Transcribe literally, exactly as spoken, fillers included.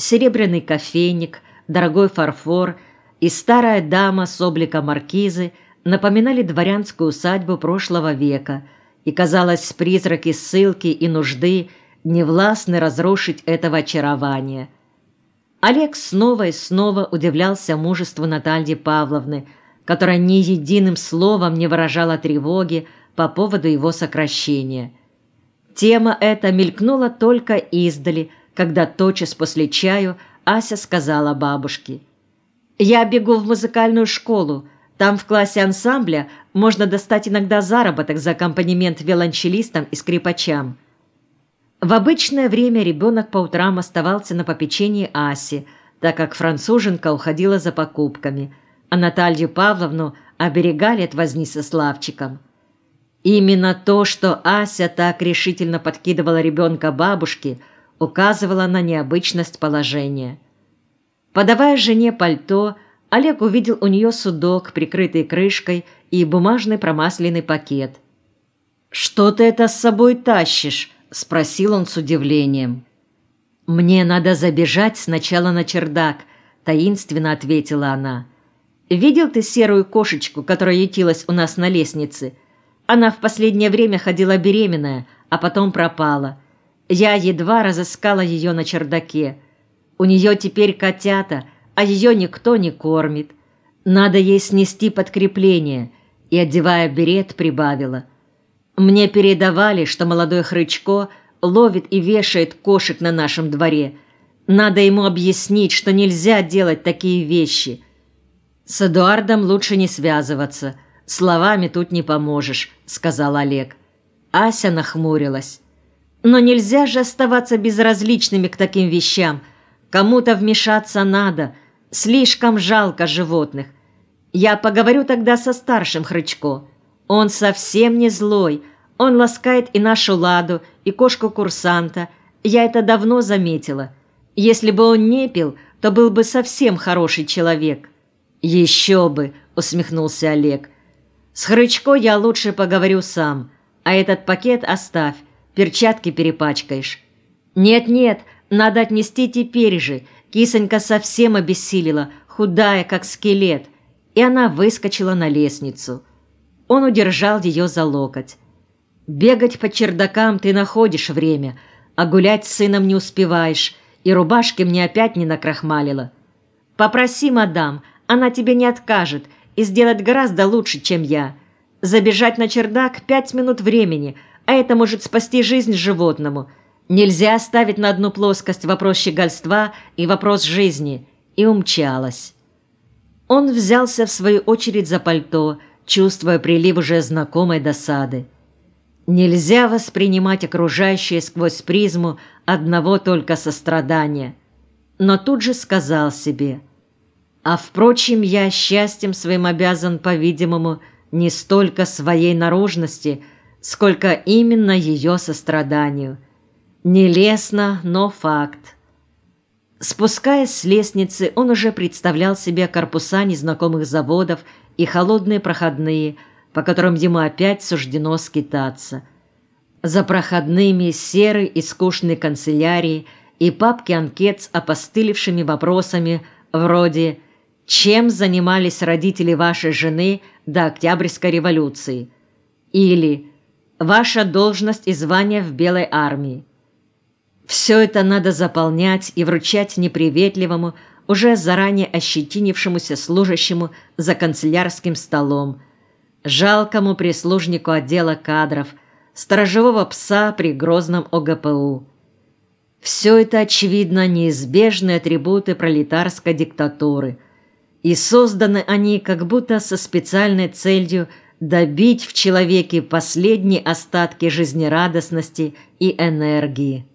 серебряный кофейник, дорогой фарфор и старая дама с обликом маркизы напоминали дворянскую усадьбу прошлого века, и, казалось, призраки ссылки и нужды не властны разрушить этого очарования. Олег снова и снова удивлялся мужеству Натальи Павловны, которая ни единым словом не выражала тревоги по поводу его сокращения. Тема эта мелькнула только издали, когда тотчас после чаю Ася сказала бабушке: «Я бегу в музыкальную школу. Там в классе ансамбля можно достать иногда заработок за аккомпанемент виолончелистам и скрипачам». В обычное время ребенок по утрам оставался на попечении Аси, так как француженка уходила за покупками, а Наталью Павловну оберегали от возни со Славчиком. Именно то, что Ася так решительно подкидывала ребенка бабушке, указывало на необычность положения. Подавая жене пальто, Олег увидел у нее судок, прикрытый крышкой, и бумажный промасленный пакет. «Что ты это с собой тащишь?» – спросил он с удивлением. «Мне надо забежать сначала на чердак», – таинственно ответила она. «Видел ты серую кошечку, которая ютилась у нас на лестнице? Она в последнее время ходила беременная, а потом пропала. Я едва разыскала ее на чердаке. У нее теперь котята, а ее никто не кормит. Надо ей снести подкрепление», и, одевая берет, прибавила: «Мне передавали, что молодой Хрычко ловит и вешает кошек на нашем дворе. Надо ему объяснить, что нельзя делать такие вещи. С Эдуардом лучше не связываться. Словами тут не поможешь», — сказал Олег. Ася нахмурилась. «Но нельзя же оставаться безразличными к таким вещам. Кому-то вмешаться надо. Слишком жалко животных. Я поговорю тогда со старшим Хрычко. Он совсем не злой. Он ласкает и нашу Ладу, и кошку-курсанта. Я это давно заметила. Если бы он не пил, то был бы совсем хороший человек». «Еще бы!» — усмехнулся Олег. «С Хрычко я лучше поговорю сам, а этот пакет оставь, перчатки перепачкаешь». «Нет-нет, надо отнести теперь же. Кисонька совсем обессилила, худая, как скелет». И она выскочила на лестницу. Он удержал ее за локоть. «Бегать по чердакам ты находишь время, а гулять с сыном не успеваешь, и рубашки мне опять не накрахмалила. Попроси мадам, она тебе не откажет, и сделать гораздо лучше, чем я. Забежать на чердак – пять минут времени, а это может спасти жизнь животному. Нельзя ставить на одну плоскость вопрос щегольства и вопрос жизни». И умчалась. Он взялся в свою очередь за пальто, чувствуя прилив уже знакомой досады. Нельзя воспринимать окружающее сквозь призму одного только сострадания. Но тут же сказал себе: «А впрочем, я счастьем своим обязан, по-видимому, не столько своей наружности, сколько именно ее состраданию. Нелестно, но факт». Спускаясь с лестницы, он уже представлял себе корпуса незнакомых заводов и холодные проходные, по которым ему опять суждено скитаться. За проходными серой и скучной канцелярии и папки-анкет с опостылевшими вопросами вроде «Чем занимались родители вашей жены до Октябрьской революции?» или «Ваша должность и звание в Белой армии». Все это надо заполнять и вручать неприветливому, уже заранее ощетинившемуся служащему за канцелярским столом, жалкому прислужнику отдела кадров, сторожевого пса при грозном О Г П У. Все это, очевидно, неизбежные атрибуты пролетарской диктатуры, и созданы они как будто со специальной целью добить в человеке последние остатки жизнерадостности и энергии.